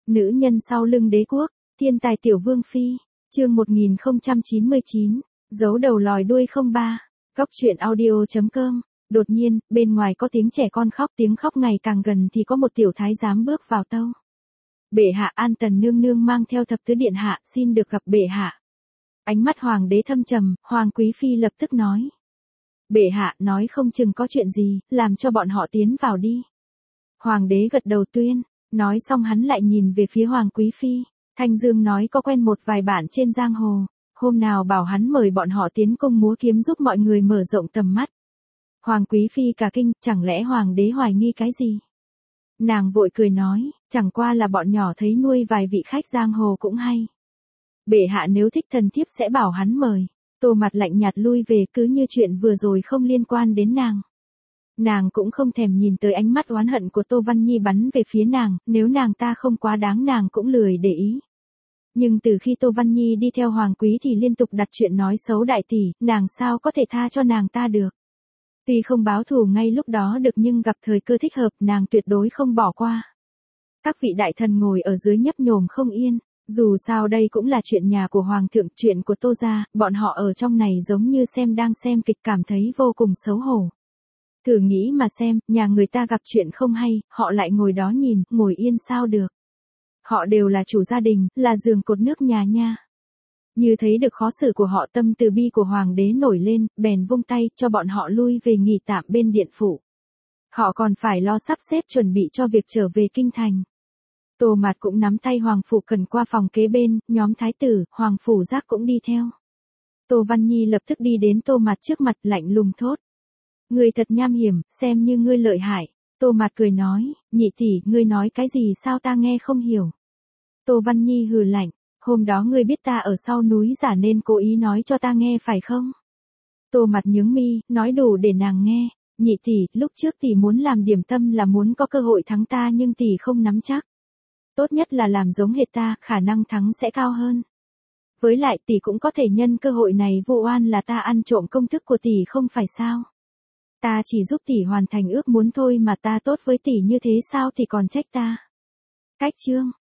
Nữ nhân sau lưng đế quốc, thiên tài tiểu vương phi, chương 1099, giấu đầu lòi đuôi 03, góc truyện audio.com. Đột nhiên, bên ngoài có tiếng trẻ con khóc, tiếng khóc ngày càng gần thì có một tiểu thái giám bước vào tâu. Bệ hạ, An Tần nương nương mang theo thập tứ điện hạ, xin được gặp bệ hạ. Ánh mắt hoàng đế thâm trầm, hoàng quý phi lập tức nói. Bệ hạ, nói không chừng có chuyện gì, làm cho bọn họ tiến vào đi. Hoàng đế gật đầu tuyên, nói xong hắn lại nhìn về phía hoàng quý phi. Thanh Dương nói có quen một vài bạn trên giang hồ, hôm nào bảo hắn mời bọn họ tiến cung múa kiếm giúp mọi người mở rộng tầm mắt. Hoàng quý phi cả kinh, chẳng lẽ hoàng đế hoài nghi cái gì? Nàng vội cười nói, chẳng qua là bọn nhỏ thấy nuôi vài vị khách giang hồ cũng hay. Bệ hạ nếu thích thần thiếp sẽ bảo hắn mời. Tô Mặt lạnh nhạt lui về, cứ như chuyện vừa rồi không liên quan đến nàng. Nàng cũng không thèm nhìn tới ánh mắt oán hận của Tô Văn Nhi bắn về phía nàng, nếu nàng ta không quá đáng nàng cũng lười để ý. Nhưng từ khi Tô Văn Nhi đi theo hoàng quý thì liên tục đặt chuyện nói xấu đại tỷ, nàng sao có thể tha cho nàng ta được. Tuy không báo thù ngay lúc đó được nhưng gặp thời cơ thích hợp nàng tuyệt đối không bỏ qua. Các vị đại thần ngồi ở dưới nhấp nhổm không yên, dù sao đây cũng là chuyện nhà của hoàng thượng, chuyện của Tô gia, bọn họ ở trong này giống như đang xem kịch cảm thấy vô cùng xấu hổ. Thử nghĩ mà xem, nhà người ta gặp chuyện không hay, họ lại ngồi đó nhìn, ngồi yên sao được. Họ đều là chủ gia đình, là giường cột nước nhà nha. Như thấy được khó xử của họ, tâm từ bi của hoàng đế nổi lên, bèn vung tay cho bọn họ lui về nghỉ tạm bên điện phủ. Họ còn phải lo sắp xếp chuẩn bị cho việc trở về kinh thành. Tô Mạt cũng nắm tay hoàng phủ cần qua phòng kế bên, nhóm thái tử, hoàng phủ giác cũng đi theo. Tô Văn Nhi lập tức đi đến Tô Mạt trước mặt lạnh lùng thốt. Ngươi thật nham hiểm, xem như ngươi lợi hại. Tô Mạt cười nói, nhị tỷ, ngươi nói cái gì sao ta nghe không hiểu. Tô Văn Nhi hừ lạnh, hôm đó ngươi biết ta ở sau núi giả nên cố ý nói cho ta nghe phải không? Tô Mạt nhướng mi, nói đủ để nàng nghe. Nhị tỷ, lúc trước tỷ muốn làm điểm tâm là muốn có cơ hội thắng ta nhưng tỷ không nắm chắc. Tốt nhất là làm giống hệt ta, khả năng thắng sẽ cao hơn. Với lại tỷ cũng có thể nhân cơ hội này vu oan là ta ăn trộm công thức của tỷ không phải sao? Ta chỉ giúp tỷ hoàn thành ước muốn thôi mà ta tốt với tỷ như thế sao thì còn trách ta. Cách chương